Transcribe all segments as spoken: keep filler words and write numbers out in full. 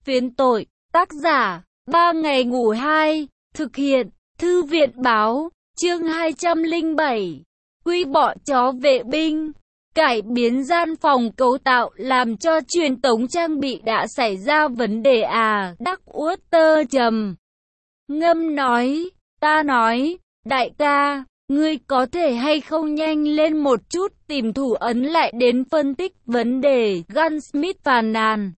Phiến tội, tác giả, ba ngày ngủ hai, thực hiện, thư viện báo, chương hai trăm lẻ bảy, quy bọn chó vệ binh, cải biến gian phòng cấu tạo làm cho truyền tống trang bị đã xảy ra vấn đề à, Darkwater trầm ngâm nói, ta nói, đại ca, ngươi có thể hay không nhanh lên một chút tìm thủ ấn lại đến phân tích vấn đề, Gunsmith phàn nàn.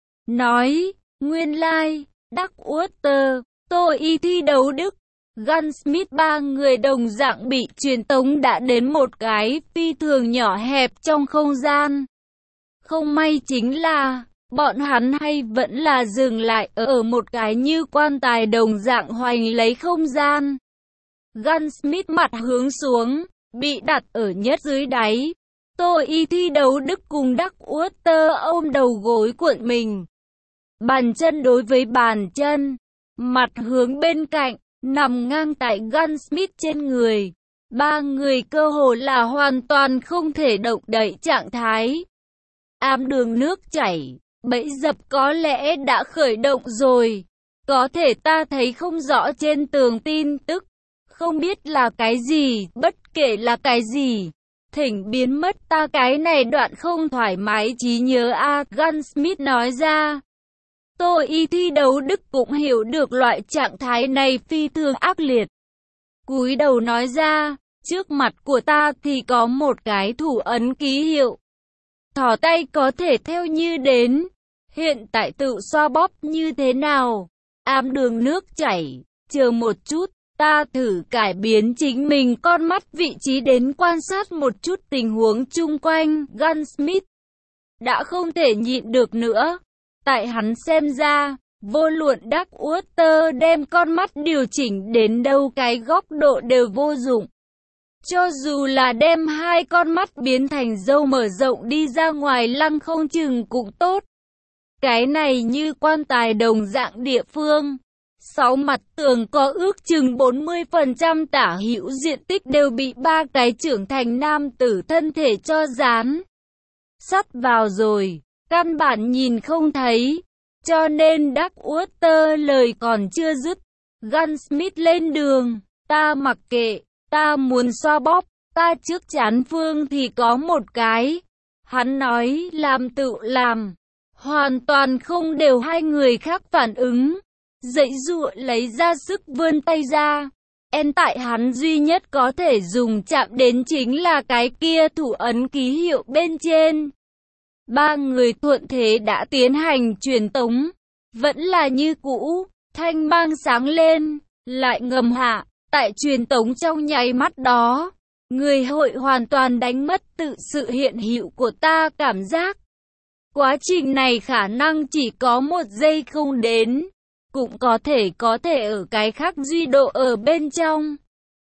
Nói, nguyên lai, like, Darkwater, tôi y thi đấu Đức, Gunsmith ba người đồng dạng bị truyền tống đã đến một cái phi thường nhỏ hẹp trong không gian. Không may chính là, bọn hắn hay vẫn là dừng lại ở một cái như quan tài đồng dạng hoành lấy không gian. Gunsmith mặt hướng xuống, bị đặt ở nhất dưới đáy. Tôi y thi đấu Đức cùng Darkwater ôm đầu gối cuộn mình. Bàn chân đối với bàn chân, mặt hướng bên cạnh, nằm ngang tại Gunsmith trên người. Ba người cơ hồ là hoàn toàn không thể động đậy trạng thái. Ám đường nước chảy, bẫy dập có lẽ đã khởi động rồi. Có thể ta thấy không rõ trên tường tin tức. Không biết là cái gì, bất kể là cái gì. Thỉnh biến mất ta cái này đoạn không thoải mái trí nhớ a, Gunsmith nói ra. Tôi y thi đấu Đức cũng hiểu được loại trạng thái này phi thường ác liệt. Cúi đầu nói ra, trước mặt của ta thì có một cái thủ ấn ký hiệu. Thỏ tay có thể theo như đến. Hiện tại tự xoa bóp như thế nào? Ám đường nước chảy, chờ một chút, ta thử cải biến chính mình con mắt vị trí đến quan sát một chút tình huống chung quanh. Gunsmith đã không thể nhịn được nữa. Tại hắn xem ra, vô luận Darkwater đem con mắt điều chỉnh đến đâu cái góc độ đều vô dụng. Cho dù là đem hai con mắt biến thành dâu mở rộng đi ra ngoài lăng không chừng cũng tốt. Cái này như quan tài đồng dạng địa phương. Sáu mặt tường có ước chừng bốn mươi phần trăm tả hữu diện tích đều bị ba cái trưởng thành nam tử thân thể cho dán sắt vào rồi. Căn bản nhìn không thấy, cho nên Darkwater lời còn chưa dứt. Gunsmith lên đường, ta mặc kệ, ta muốn xoa bóp, ta trước chán phương thì có một cái. Hắn nói làm tự làm, hoàn toàn không đều hai người khác phản ứng. Dãy dụa lấy ra sức vươn tay ra. En tại hắn duy nhất có thể dùng chạm đến chính là cái kia thủ ấn ký hiệu bên trên. Ba người thuận thế đã tiến hành truyền tống, vẫn là như cũ, thanh mang sáng lên, lại ngầm hạ, tại truyền tống trong nháy mắt đó, người hội hoàn toàn đánh mất tự sự hiện hữu của ta cảm giác. Quá trình này khả năng chỉ có một giây không đến, cũng có thể có thể ở cái khác duy độ ở bên trong.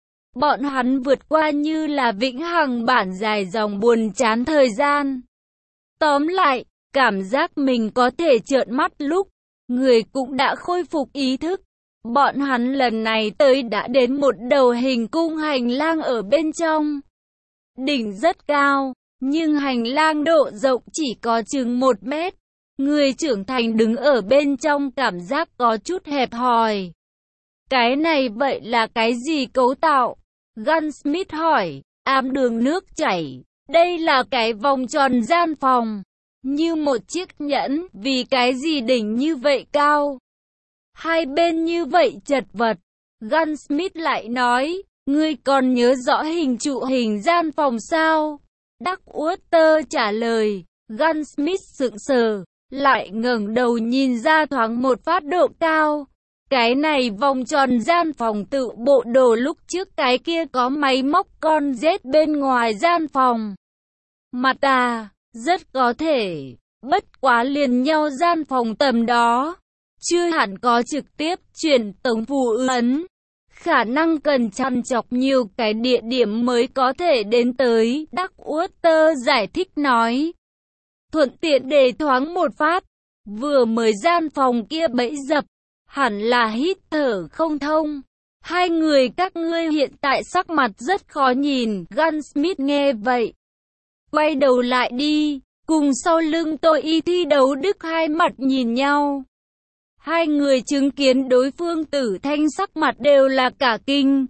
Bọn hắn vượt qua như là vĩnh hằng bản dài dòng buồn chán thời gian. Tóm lại, cảm giác mình có thể trợn mắt lúc, người cũng đã khôi phục ý thức. Bọn hắn lần này tới đã đến một đầu hình cung hành lang ở bên trong. Đỉnh rất cao, nhưng hành lang độ rộng chỉ có chừng một mét. Người trưởng thành đứng ở bên trong cảm giác có chút hẹp hòi. Cái này vậy là cái gì cấu tạo? Gunsmith hỏi, ám đường nước chảy. Đây là cái vòng tròn gian phòng, như một chiếc nhẫn, vì cái gì đỉnh như vậy cao? Hai bên như vậy chật vật. Gunsmith lại nói, ngươi còn nhớ rõ hình trụ hình gian phòng sao? Darkwater trả lời, Gunsmith sững sờ, lại ngẩng đầu nhìn ra thoáng một phát độ cao. Cái này vòng tròn gian phòng tự bộ đồ lúc trước cái kia có máy móc con rết bên ngoài gian phòng. Mặt à, rất có thể, bất quá liền nhau gian phòng tầm đó, chưa hẳn có trực tiếp truyền tống phù ấn, khả năng cần chăm chọc nhiều cái địa điểm mới có thể đến tới, Darkwater giải thích nói. Thuận tiện để thoáng một phát, vừa mới gian phòng kia bẫy dập, hẳn là hít thở không thông. Hai người các ngươi hiện tại sắc mặt rất khó nhìn, Gunsmith nghe vậy. Quay đầu lại đi, cùng sau lưng tôi y thi đấu Đức hai mặt nhìn nhau. Hai người chứng kiến đối phương Tử Thanh sắc mặt đều là cả kinh.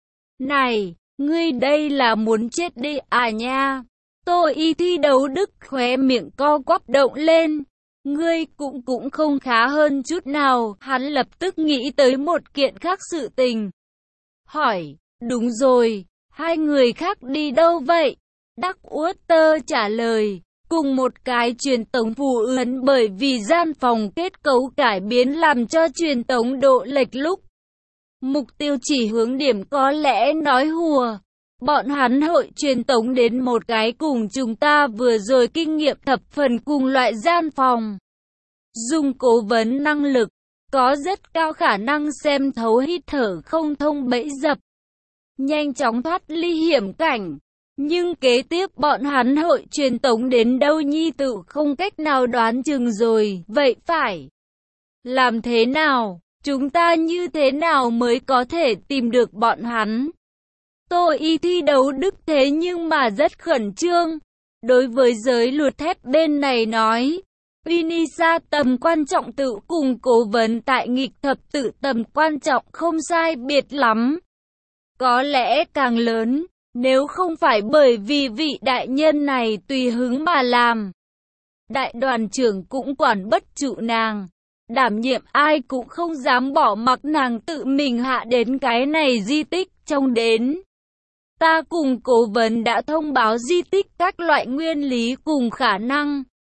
Này, ngươi đây là muốn chết đi à nha? Tô Y Thi Đấu Đức khóe miệng co quắp động lên. Ngươi cũng cũng không khá hơn chút nào, hắn lập tức nghĩ tới một kiện khác sự tình. Hỏi, đúng rồi, hai người khác đi đâu vậy? Đắc Uất Tơ trả lời, cùng một cái truyền tống phù ấn bởi vì gian phòng kết cấu cải biến làm cho truyền tống độ lệch lúc. Mục tiêu chỉ hướng điểm có lẽ nói hùa. Bọn hắn hội truyền tống đến một cái cùng chúng ta vừa rồi kinh nghiệm thập phần cùng loại gian phòng. Dùng cố vấn năng lực, có rất cao khả năng xem thấu hít thở không thông bẫy dập. Nhanh chóng thoát ly hiểm cảnh. Nhưng kế tiếp bọn hắn hội truyền tống đến đâu nhi tự không cách nào đoán chừng rồi. Vậy phải làm thế nào? Chúng ta như thế nào mới có thể tìm được bọn hắn? Tô Y Thi Đấu Đức thế nhưng mà rất khẩn trương. Đối với giới luật thép bên này nói, Unisa tầm quan trọng tự cùng cố vấn tại nghịch thập tự tầm quan trọng không sai biệt lắm. Có lẽ càng lớn, nếu không phải bởi vì vị đại nhân này tùy hứng mà làm. Đại đoàn trưởng cũng quản bất trụ nàng. Đảm nhiệm ai cũng không dám bỏ mặc nàng tự mình hạ đến cái này di tích trong đến. Ta cùng cố vấn đã thông báo di tích các loại nguyên lý cùng khả năng.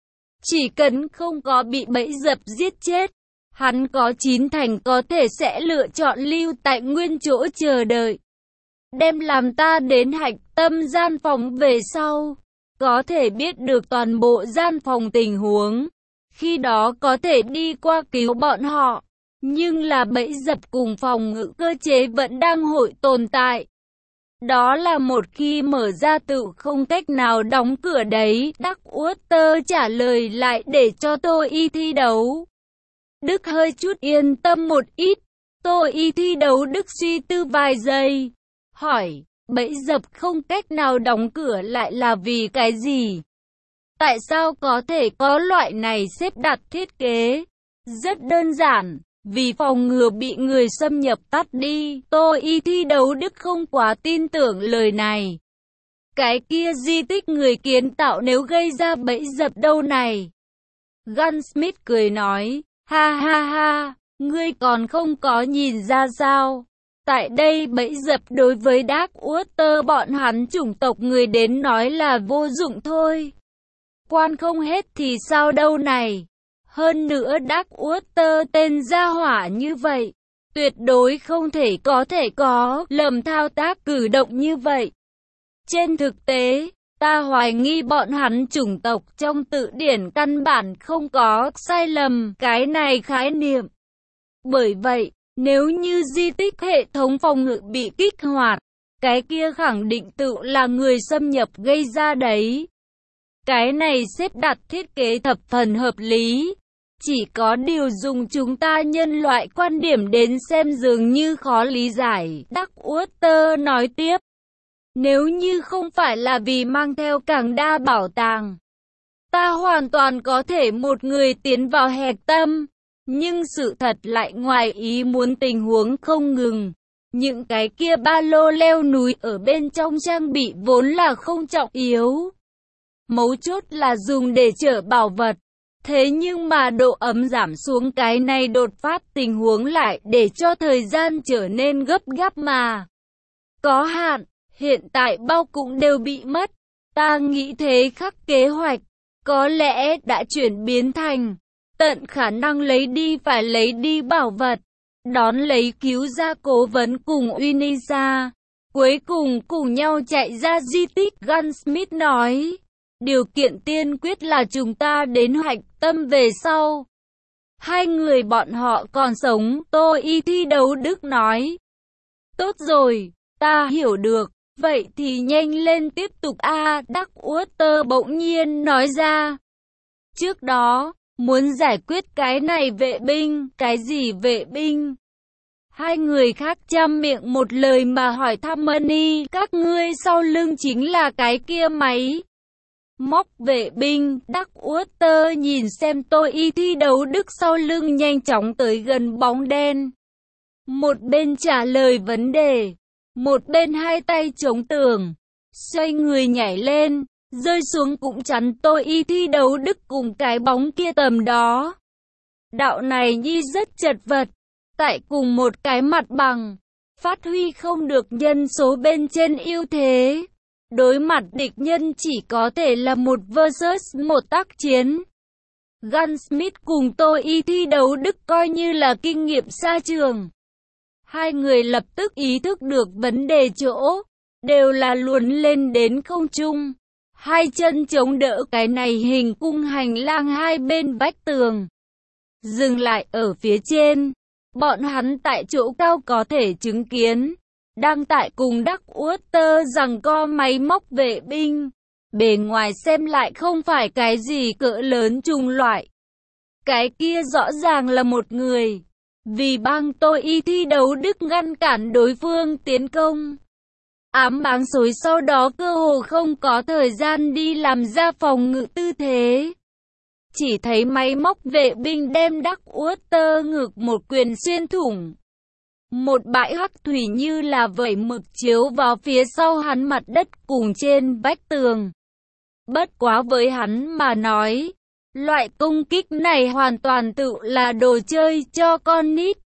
Chỉ cần không có bị bẫy dập giết chết, hắn có chín thành có thể sẽ lựa chọn lưu tại nguyên chỗ chờ đợi. Đem làm ta đến hạch tâm gian phòng về sau, có thể biết được toàn bộ gian phòng tình huống. Khi đó có thể đi qua cứu bọn họ, nhưng là bẫy dập cùng phòng ngự cơ chế vẫn đang hội tồn tại. Đó là một khi mở ra tự không cách nào đóng cửa đấy. Đắc Uất Tơ trả lời lại để cho Tô Y Thi Đấu Đức hơi chút yên tâm một ít. Tô Y Thi Đấu Đức suy tư vài giây, hỏi, bẫy dập không cách nào đóng cửa lại là vì cái gì? Tại sao có thể có loại này xếp đặt thiết kế? Rất đơn giản, vì phòng ngừa bị người xâm nhập tắt đi. Tô Y Thi Đấu Đức không quá tin tưởng lời này. Cái kia di tích người kiến tạo nếu gây ra bẫy dập đâu này? Gunsmith cười nói, ha ha ha, ngươi còn không có nhìn ra sao? Tại đây bẫy dập đối với Dark Water bọn hắn chủng tộc người đến nói là vô dụng thôi. Quan không hết thì sao đâu này? Hơn nữa Dark Water tên gia hỏa như vậy, tuyệt đối không thể có thể có lầm thao tác cử động như vậy. Trên thực tế, ta hoài nghi bọn hắn chủng tộc trong tự điển căn bản không có sai lầm cái này khái niệm. Bởi vậy, nếu như di tích hệ thống phòng ngự bị kích hoạt, cái kia khẳng định tự là người xâm nhập gây ra đấy. Cái này xếp đặt thiết kế thập phần hợp lý. Chỉ có điều dùng chúng ta nhân loại quan điểm đến xem dường như khó lý giải. Dark Water nói tiếp. Nếu như không phải là vì mang theo càng đa bảo tàng, ta hoàn toàn có thể một người tiến vào hạch tâm. Nhưng sự thật lại ngoài ý muốn tình huống không ngừng. Những cái kia ba lô leo núi ở bên trong trang bị vốn là không trọng yếu. Mấu chốt là dùng để chở bảo vật. Thế nhưng mà độ ấm giảm xuống cái này đột phát tình huống lại để cho thời gian trở nên gấp gáp mà có hạn. Hiện tại bao cũng đều bị mất. Ta nghĩ thế khắc kế hoạch có lẽ đã chuyển biến thành tận khả năng lấy đi phải lấy đi bảo vật, đón lấy cứu ra cố vấn cùng Unisa, cuối cùng cùng nhau chạy ra di tích. Gunsmith nói, điều kiện tiên quyết là chúng ta đến hạch tâm về sau. Hai người bọn họ còn sống. Tô Y Thi Đấu Đức nói, tốt rồi, ta hiểu được, vậy thì nhanh lên tiếp tục a. À, Dark Water bỗng nhiên nói ra. Trước đó, muốn giải quyết cái này vệ binh. Cái gì vệ binh? Hai người khác chăm miệng một lời mà hỏi thăm Money. Các ngươi sau lưng chính là cái kia máy móc vệ binh. Darkwater nhìn xem tôi y thi đấu Đức sau lưng nhanh chóng tới gần bóng đen. Một bên trả lời vấn đề, một bên hai tay chống tường, xoay người nhảy lên, rơi xuống cũng chắn tôi y thi đấu Đức cùng cái bóng kia tầm đó. Đạo này nhi rất chật vật, tại cùng một cái mặt bằng, phát huy không được nhân số bên trên ưu thế. Đối mặt địch nhân chỉ có thể là một versus một tác chiến. Gunsmith cùng tôi y thi đấu Đức coi như là kinh nghiệm xa trường. Hai người lập tức ý thức được vấn đề chỗ, đều là luồn lên đến không trung. Hai chân chống đỡ cái này hình cung hành lang hai bên vách tường. Dừng lại ở phía trên, bọn hắn tại chỗ cao có thể chứng kiến. Đang tại cùng Darkwater giằng co máy móc vệ binh. Bề ngoài xem lại không phải cái gì cỡ lớn trùng loại. Cái kia rõ ràng là một người. Vì bang tôi y thi đấu Đức ngăn cản đối phương tiến công. Ám báng xối sau đó cơ hồ không có thời gian đi làm ra phòng ngự tư thế. Chỉ thấy máy móc vệ binh đem Darkwater ngực một quyền xuyên thủng. Một bãi hắc thủy như là vẩy mực chiếu vào phía sau hắn mặt đất cùng trên vách tường. Bất quá với hắn mà nói, loại công kích này hoàn toàn tự là đồ chơi cho con nít.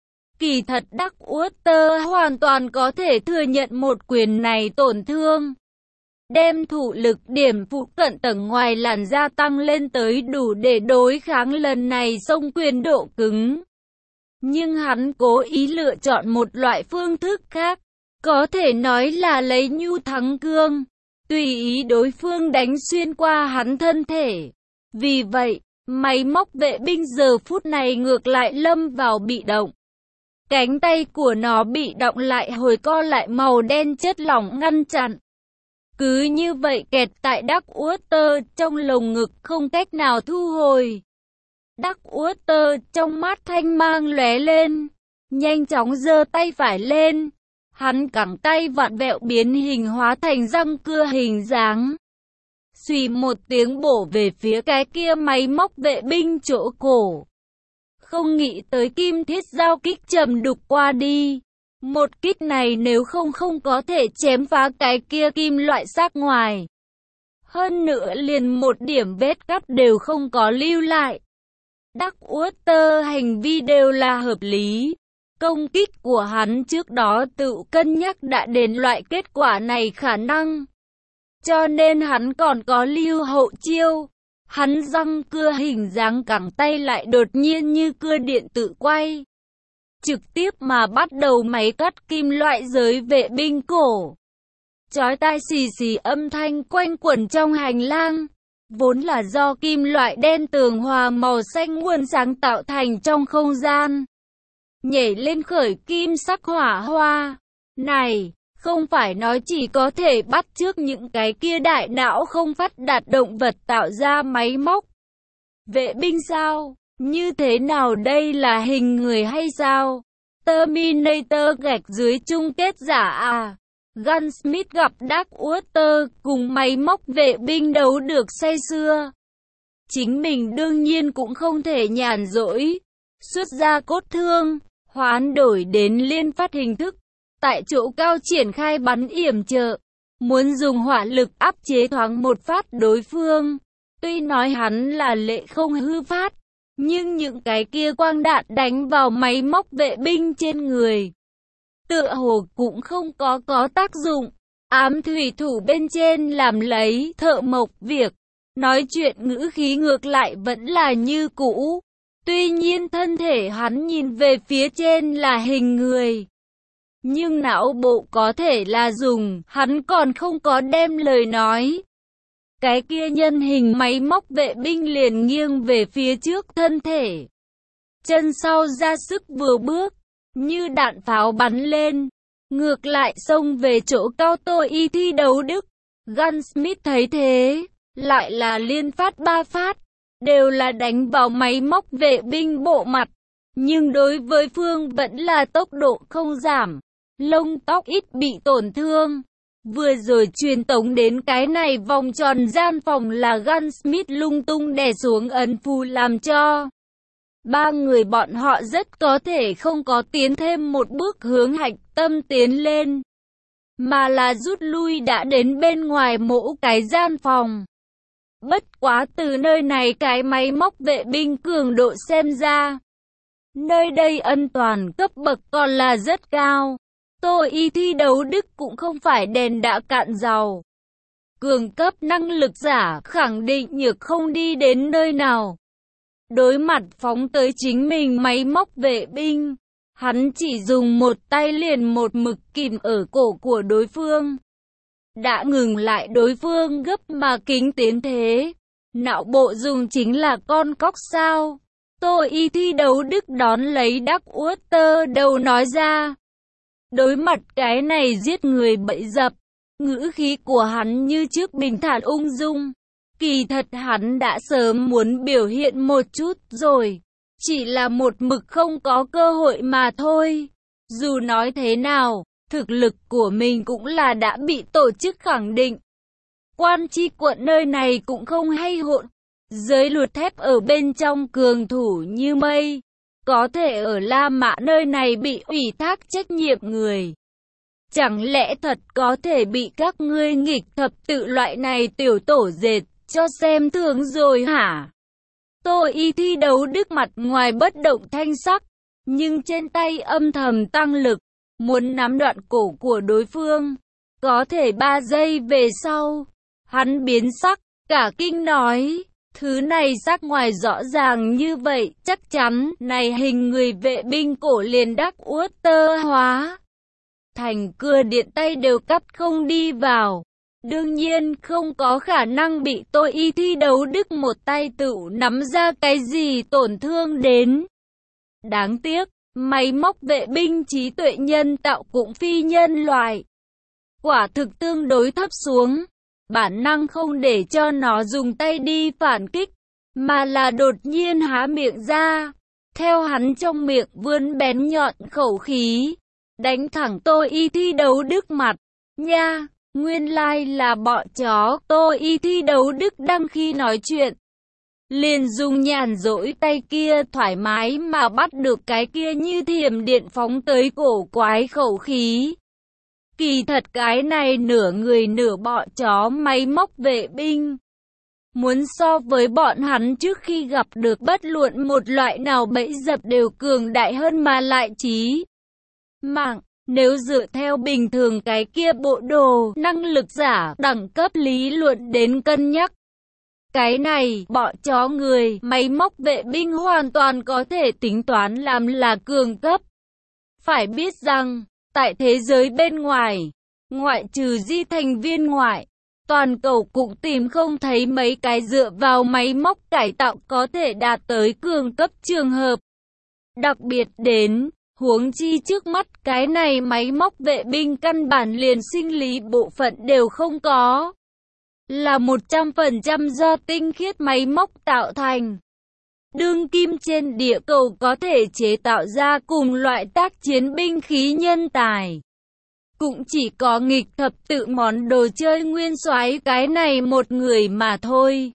Kỳ thật Darkwater hoàn toàn có thể thừa nhận một quyền này tổn thương. Đem thủ lực điểm phụ cận tầng ngoài làn da tăng lên tới đủ để đối kháng lần này xông quyền độ cứng. Nhưng hắn cố ý lựa chọn một loại phương thức khác, có thể nói là lấy nhu thắng cương, tùy ý đối phương đánh xuyên qua hắn thân thể. Vì vậy, máy móc vệ binh giờ phút này ngược lại lâm vào bị động. Cánh tay của nó bị động lại hồi co lại màu đen chất lỏng ngăn chặn. Cứ như vậy kẹt tại Darkwater trong lồng ngực không cách nào thu hồi. Darkwater trong mắt thanh mang lóe lên, nhanh chóng giơ tay phải lên. Hắn cẳng tay vặn vẹo biến hình hóa thành răng cưa hình dáng. Xùy một tiếng bổ về phía cái kia máy móc vệ binh chỗ cổ. Không nghĩ tới kim thiết giao kích trầm đục qua đi. Một kích này nếu không không có thể chém phá cái kia kim loại xác ngoài. Hơn nữa liền một điểm vết cắt đều không có lưu lại. Darkwater hành vi đều là hợp lý. Công kích của hắn trước đó tự cân nhắc đã đến loại kết quả này khả năng. Cho nên hắn còn có lưu hậu chiêu. Hắn răng cưa hình dáng cẳng tay lại đột nhiên như cưa điện tự quay. Trực tiếp mà bắt đầu máy cắt kim loại giới vệ binh cổ. Chói tai xì xì âm thanh quanh quẩn trong hành lang. Vốn là do kim loại đen tường hòa màu xanh nguồn sáng tạo thành trong không gian. Nhảy lên khởi kim sắc hỏa hoa. Này, không phải nói chỉ có thể bắt chước những cái kia đại não không phát đạt động vật tạo ra máy móc. Vệ binh sao? Như thế nào đây là hình người hay sao? Terminator gạch dưới chung kết giả à? Gunsmith gặp Darkwater cùng máy móc vệ binh đấu được say sưa. Chính mình đương nhiên cũng không thể nhàn rỗi. Xuất ra cốt thương, hoán đổi đến liên phát hình thức. Tại chỗ cao triển khai bắn yểm trợ. Muốn dùng hỏa lực áp chế thoáng một phát đối phương. Tuy nói hắn là lệ không hư phát. Nhưng những cái kia quang đạn đánh vào máy móc vệ binh trên người. Tựa hồ cũng không có có tác dụng. Ám thủy thủ bên trên làm lấy thợ mộc việc. Nói chuyện ngữ khí ngược lại vẫn là như cũ. Tuy nhiên thân thể hắn nhìn về phía trên là hình người. Nhưng não bộ có thể là dùng, hắn còn không có đem lời nói. Cái kia nhân hình máy móc vệ binh liền nghiêng về phía trước thân thể. Chân sau ra sức vừa bước, như đạn pháo bắn lên. Ngược lại xông về chỗ cao tôi y thi đấu Đức. Gunsmith thấy thế, lại là liên phát ba phát, đều là đánh vào máy móc vệ binh bộ mặt. Nhưng đối với phương vẫn là tốc độ không giảm, lông tóc ít bị tổn thương. Vừa rồi truyền tống đến cái này vòng tròn gian phòng là Gunsmith lung tung đè xuống ấn phù làm cho ba người bọn họ rất có thể không có tiến thêm một bước hướng hạch tâm tiến lên, mà là rút lui đã đến bên ngoài mỗi cái gian phòng. Bất quá từ nơi này cái máy móc vệ binh cường độ xem ra, nơi đây an toàn cấp bậc còn là rất cao. Tô Y thi đấu Đức cũng không phải đèn đã cạn dầu. Cường cấp năng lực giả khẳng định nhược không đi đến nơi nào. Đối mặt phóng tới chính mình máy móc vệ binh, hắn chỉ dùng một tay liền một mực kìm ở cổ của đối phương. Đã ngừng lại đối phương gấp mà kính tiến thế. Não bộ dùng chính là con cóc sao? Tô Y thi đấu Đức đón lấy Đắc Uất Tơ đầu nói ra. Đối mặt cái này giết người bẫy dập, ngữ khí của hắn như trước bình thản ung dung. Kỳ thật hắn đã sớm muốn biểu hiện một chút rồi, chỉ là một mực không có cơ hội mà thôi. Dù nói thế nào, thực lực của mình cũng là đã bị tổ chức khẳng định. Quan tri quận nơi này cũng không hay hỗn, giới luật thép ở bên trong cường thủ như mây. Có thể ở La Mã nơi này bị ủy thác trách nhiệm người. Chẳng lẽ thật có thể bị các ngươi nghịch thập tự loại này tiểu tổ dệt cho xem thường rồi hả? Tô Y thi đấu Đức mặt ngoài bất động thanh sắc, nhưng trên tay âm thầm tăng lực, muốn nắm đoạn cổ của đối phương. Có thể ba giây về sau, hắn biến sắc, cả kinh nói. Thứ này sắc ngoài rõ ràng như vậy, chắc chắn, này hình người vệ binh cổ liền Đắc Uất Tơ hóa. Thành cưa điện tay đều cắt không đi vào. Đương nhiên không có khả năng bị Tô Y thi đấu Đức một tay tự nắm ra cái gì tổn thương đến. Đáng tiếc, máy móc vệ binh trí tuệ nhân tạo cũng phi nhân loại. Quả thực tương đối thấp xuống. Bản năng không để cho nó dùng tay đi phản kích, mà là đột nhiên há miệng ra. Theo hắn trong miệng vươn bén nhọn khẩu khí, đánh thẳng Tô Y thi đấu Đức mặt. Nha, nguyên lai là bọn chó. Tô Y thi đấu Đức đang khi nói chuyện, liền dùng nhàn rỗi tay kia thoải mái mà bắt được cái kia như thiểm điện phóng tới cổ quái khẩu khí. Kỳ thật cái này nửa người nửa bọ chó máy móc vệ binh, muốn so với bọn hắn trước khi gặp được bất luận một loại nào bẫy dập đều cường đại hơn mà lại trí mạng. Nếu dựa theo bình thường cái kia bộ đồ năng lực giả đẳng cấp lý luận đến cân nhắc, cái này bọ chó người máy móc vệ binh hoàn toàn có thể tính toán làm là cường cấp. Phải biết rằng tại thế giới bên ngoài, ngoại trừ di thành viên ngoại, toàn cầu cũng tìm không thấy mấy cái dựa vào máy móc cải tạo có thể đạt tới cường cấp trường hợp. Đặc biệt đến, huống chi trước mắt cái này máy móc vệ binh căn bản liền sinh lý bộ phận đều không có. Là một trăm phần trăm do tinh khiết máy móc tạo thành. Đương kim trên địa cầu có thể chế tạo ra cùng loại tác chiến binh khí nhân tài, cũng chỉ có nghịch thập tự món đồ chơi nguyên soái cái này một người mà thôi.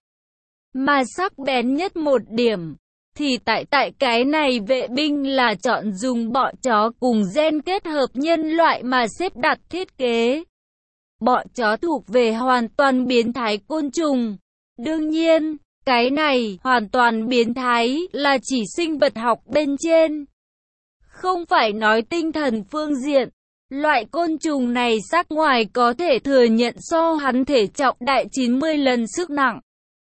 Mà sắc bén nhất một điểm, thì tại tại cái này vệ binh là chọn dùng bọ chó cùng gen kết hợp nhân loại mà xếp đặt thiết kế. Bọ chó thuộc về hoàn toàn biến thái côn trùng. Đương nhiên, cái này hoàn toàn biến thái là chỉ sinh vật học bên trên. Không phải nói tinh thần phương diện. Loại côn trùng này sắc ngoài có thể thừa nhận so hắn thể trọng đại chín mươi lần sức nặng.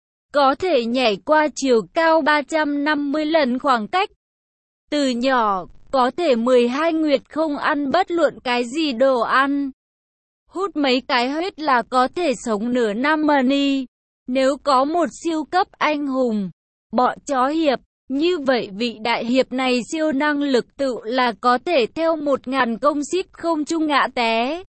Có thể nhảy qua chiều cao ba trăm năm mươi lần khoảng cách. Từ nhỏ, có thể mười hai nguyệt không ăn bất luận cái gì đồ ăn. Hút mấy cái huyết là có thể sống nửa năm money. Nếu có một siêu cấp anh hùng, bọ chó hiệp, như vậy vị đại hiệp này siêu năng lực tự là có thể theo một ngàn công xích không trung ngã té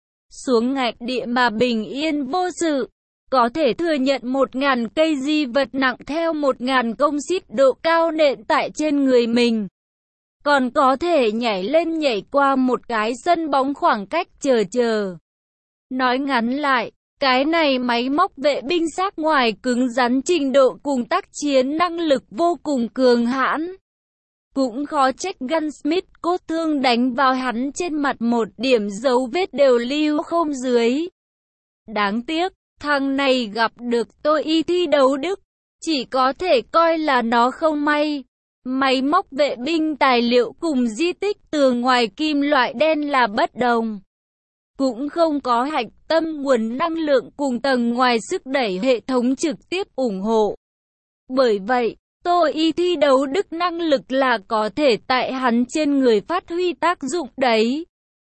xuống ngạch địa mà bình yên vô sự. Có thể thừa nhận một ngàn cây di vật nặng theo một ngàn công xích độ cao nện tại trên người mình. Còn có thể nhảy lên nhảy qua một cái sân bóng khoảng cách chờ chờ. Nói ngắn lại, cái này máy móc vệ binh sắc ngoài cứng rắn, trình độ cùng tác chiến năng lực vô cùng cường hãn. Cũng khó trách Gunsmith cốt thương đánh vào hắn trên mặt một điểm dấu vết đều lưu không dưới. Đáng tiếc, thằng này gặp được tôi y thi đấu đức, chỉ có thể coi là nó không may. Máy móc vệ binh tài liệu cùng di tích tường ngoài kim loại đen là bất đồng. Cũng không có hạch tâm nguồn năng lượng cùng tầng ngoài sức đẩy hệ thống trực tiếp ủng hộ. Bởi vậy, tôi y thi đấu đức năng lực là có thể tại hắn trên người phát huy tác dụng đấy.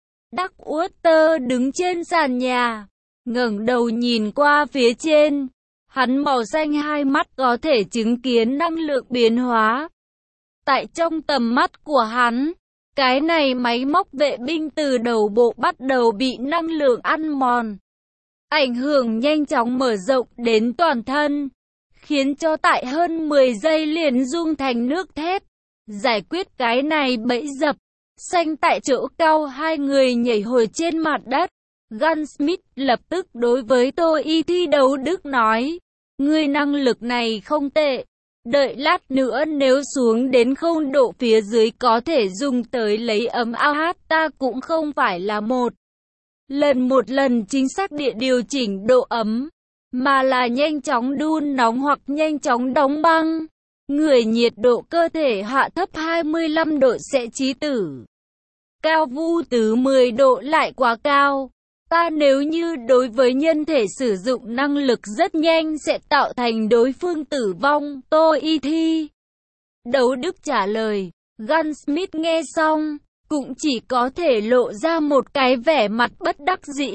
Duckwater đứng trên sàn nhà, ngẩng đầu nhìn qua phía trên. Hắn màu xanh hai mắt có thể chứng kiến năng lượng biến hóa. Tại trong tầm mắt của hắn, cái này máy móc vệ binh từ đầu bộ bắt đầu bị năng lượng ăn mòn. Ảnh hưởng nhanh chóng mở rộng đến toàn thân, khiến cho tại hơn mười giây liền rung thành nước thép. Giải quyết cái này bẫy dập, xanh tại chỗ cao hai người nhảy hồi trên mặt đất. Gunsmith lập tức đối với tôi y thi đấu đức nói, ngươi năng lực này không tệ. Đợi lát nữa nếu xuống đến không độ phía dưới có thể dùng tới lấy ấm ao hát, ta cũng không phải là một lần một lần chính xác địa điều chỉnh độ ấm, mà là nhanh chóng đun nóng hoặc nhanh chóng đóng băng. Người nhiệt độ cơ thể hạ thấp hai mươi lăm độ sẽ chí tử. Cao vu từ mười độ lại quá cao. Ta nếu như đối với nhân thể sử dụng năng lực rất nhanh sẽ tạo thành đối phương tử vong. Tôi y thi đấu đức trả lời. Gunsmith nghe xong, cũng chỉ có thể lộ ra một cái vẻ mặt bất đắc dĩ.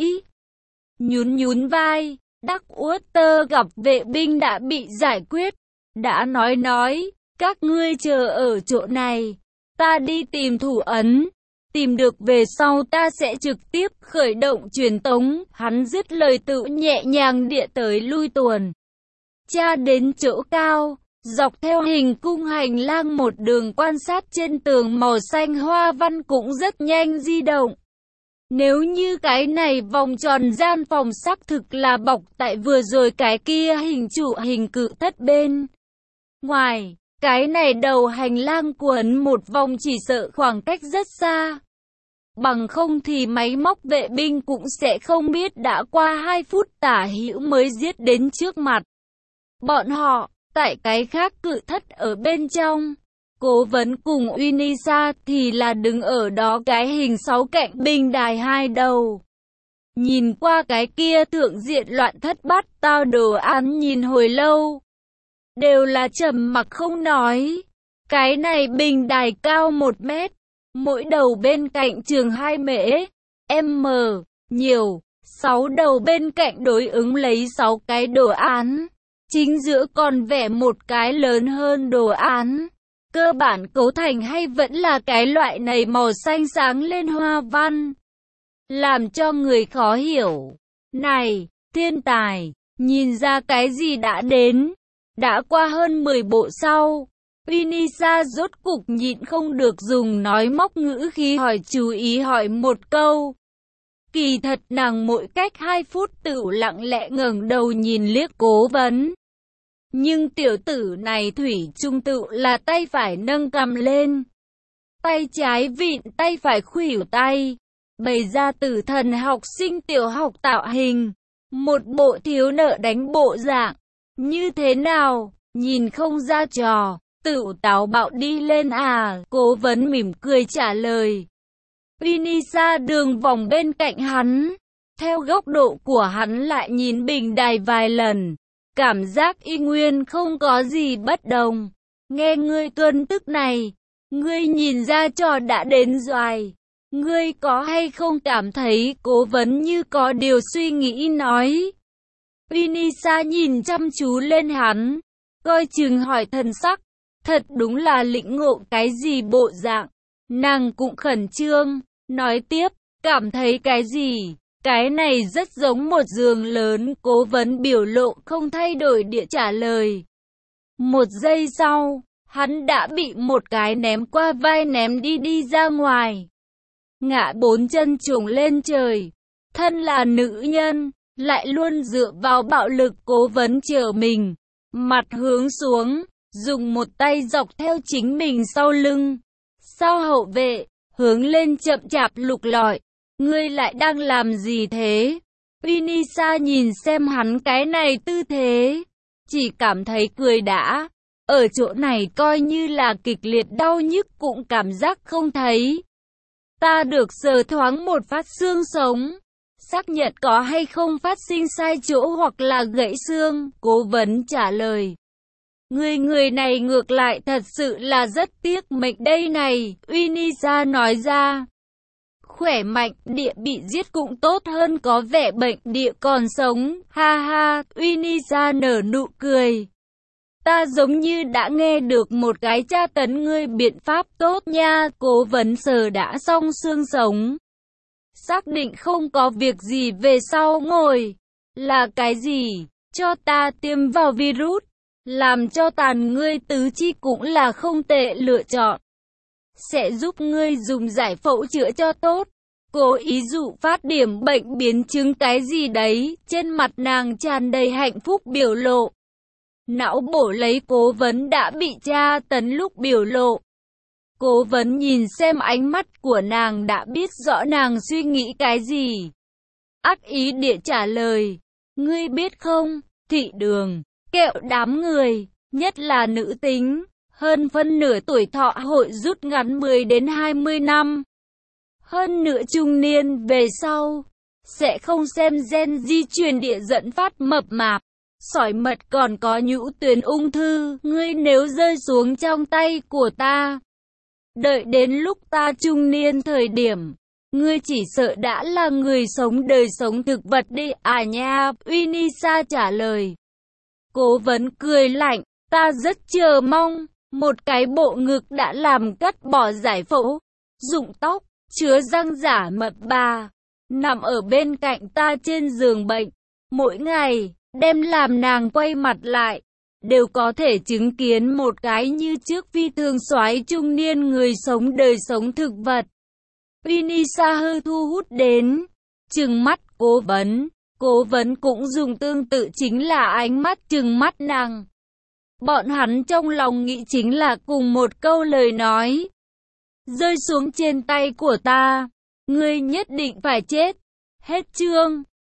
Nhún nhún vai, Duckwater gặp vệ binh đã bị giải quyết. Đã nói nói, các ngươi chờ ở chỗ này, ta đi tìm thủ ấn. Tìm được về sau ta sẽ trực tiếp khởi động truyền tống. Hắn dứt lời tự nhẹ nhàng địa tới lui tuần tra đến chỗ cao, dọc theo hình cung hành lang một đường quan sát trên tường màu xanh hoa văn cũng rất nhanh di động. Nếu như cái này vòng tròn gian phòng xác thực là bọc tại vừa rồi cái kia hình trụ hình cự thất bên ngoài. Cái này đầu hành lang quấn một vòng chỉ sợ khoảng cách rất xa. Bằng không thì máy móc vệ binh cũng sẽ không biết đã qua hai phút tả hữu mới giết đến trước mặt bọn họ. Tại cái khác cự thất ở bên trong, Cố Vấn cùng Unisa thì là đứng ở đó cái hình sáu cạnh bình đài hai đầu. Nhìn qua cái kia thượng diện loạn thất bát tao đồ án nhìn hồi lâu, đều là trầm mặc không nói. Cái này bình đài cao một mét, mỗi đầu bên cạnh chừng hai mễ, m, nhiều, sáu đầu bên cạnh đối ứng lấy sáu cái đồ án. Chính giữa còn vẽ một cái lớn hơn đồ án. Cơ bản cấu thành hay vẫn là cái loại này màu xanh sáng lên hoa văn, làm cho người khó hiểu. Này, thiên tài, nhìn ra cái gì đã đến. Đã qua hơn mười bộ sau, Unisa rốt cục nhịn không được dùng nói móc ngữ khí hỏi chú ý hỏi một câu. Kỳ thật nàng mỗi cách hai phút tự lặng lẽ ngẩng đầu nhìn liếc Cố Vấn. Nhưng tiểu tử này thủy chung tự là tay phải nâng cầm lên, tay trái vịn tay phải khuỷu tay, bày ra tử thần học sinh tiểu học tạo hình, một bộ thiếu nợ đánh bộ dạng. Như thế nào, nhìn không ra trò, tự táo bạo đi lên à? Cố Vấn mỉm cười trả lời. Unisa đường vòng bên cạnh hắn, theo góc độ của hắn lại nhìn bình đài vài lần. Cảm giác y nguyên không có gì bất đồng. Nghe ngươi tuân tức này, ngươi nhìn ra trò đã đến rồi. Ngươi có hay không cảm thấy? Cố Vấn như có điều suy nghĩ nói. Unisa nhìn chăm chú lên hắn, coi chừng hỏi thần sắc. Thật đúng là lĩnh ngộ cái gì bộ dạng. Nàng cũng khẩn trương, nói tiếp, cảm thấy cái gì? Cái này rất giống một giường lớn. Cố Vấn biểu lộ không thay đổi địa trả lời. Một giây sau, hắn đã bị một cái ném qua vai ném đi đi ra ngoài. Ngã bốn chân trùng lên trời. thân là nữ nhân, lại luôn dựa vào bạo lực. Cố vấn trở mình, mặt hướng xuống, dùng một tay dọc theo chính mình sau lưng. Sao hậu vệ, hướng lên chậm chạp lục lọi. Ngươi lại đang làm gì thế? Vinisa nhìn xem hắn cái này tư thế, chỉ cảm thấy cười đã. Ở chỗ này coi như là kịch liệt đau nhức cũng cảm giác không thấy. Ta được sờ thoáng một phát xương sống, xác nhận có hay không phát sinh sai chỗ hoặc là gãy xương. Cố vấn trả lời. Người người này ngược lại thật sự là rất tiếc mệnh đây này, Vinisa nói ra. Khỏe mạnh địa bị giết cũng tốt hơn có vẻ bệnh địa còn sống, ha ha, Vinisa nở nụ cười. Ta giống như đã nghe được một cái tra tấn ngươi biện pháp tốt nha. Cố vấn sờ đã xong xương sống, xác định không có việc gì về sau ngồi. Là cái gì? Cho ta tiêm vào virus, làm cho tàn ngươi tứ chi cũng là không tệ lựa chọn. Sẽ giúp ngươi dùng giải phẫu chữa cho tốt. Cố ý dụ phát điểm bệnh biến chứng cái gì đấy, trên mặt nàng tràn đầy hạnh phúc biểu lộ. Não bổ lấy cố vấn đã bị tra tấn lúc biểu lộ. Cố vấn nhìn xem ánh mắt của nàng đã biết rõ nàng suy nghĩ cái gì. Ác ý địa trả lời. Ngươi biết không, thị đường, kẹo đám người, nhất là nữ tính, hơn phân nửa tuổi thọ hội rút ngắn mười đến hai mươi năm. Hơn nửa trung niên về sau, sẽ không xem gen di truyền địa dẫn phát mập mạp, sỏi mật còn có nhũ tuyến ung thư. Ngươi nếu rơi xuống trong tay của ta, đợi đến lúc ta trung niên thời điểm, ngươi chỉ sợ đã là người sống đời sống thực vật đi à nha, Vinisa trả lời. Cố vấn cười lạnh, ta rất chờ mong, một cái bộ ngực đã làm cắt bỏ giải phẫu, dụng tóc, chứa răng giả mập bà, nằm ở bên cạnh ta trên giường bệnh, mỗi ngày, đem làm nàng quay mặt lại, đều có thể chứng kiến một cái như trước phi thường soái trung niên người sống đời sống thực vật. Vinisa hơi thu hút đến, trừng mắt cố vấn, cố vấn cũng dùng tương tự chính là ánh mắt trừng mắt nàng. Bọn hắn trong lòng nghĩ chính là cùng một câu lời nói. Rơi xuống trên tay của ta, ngươi nhất định phải chết. Hết chương.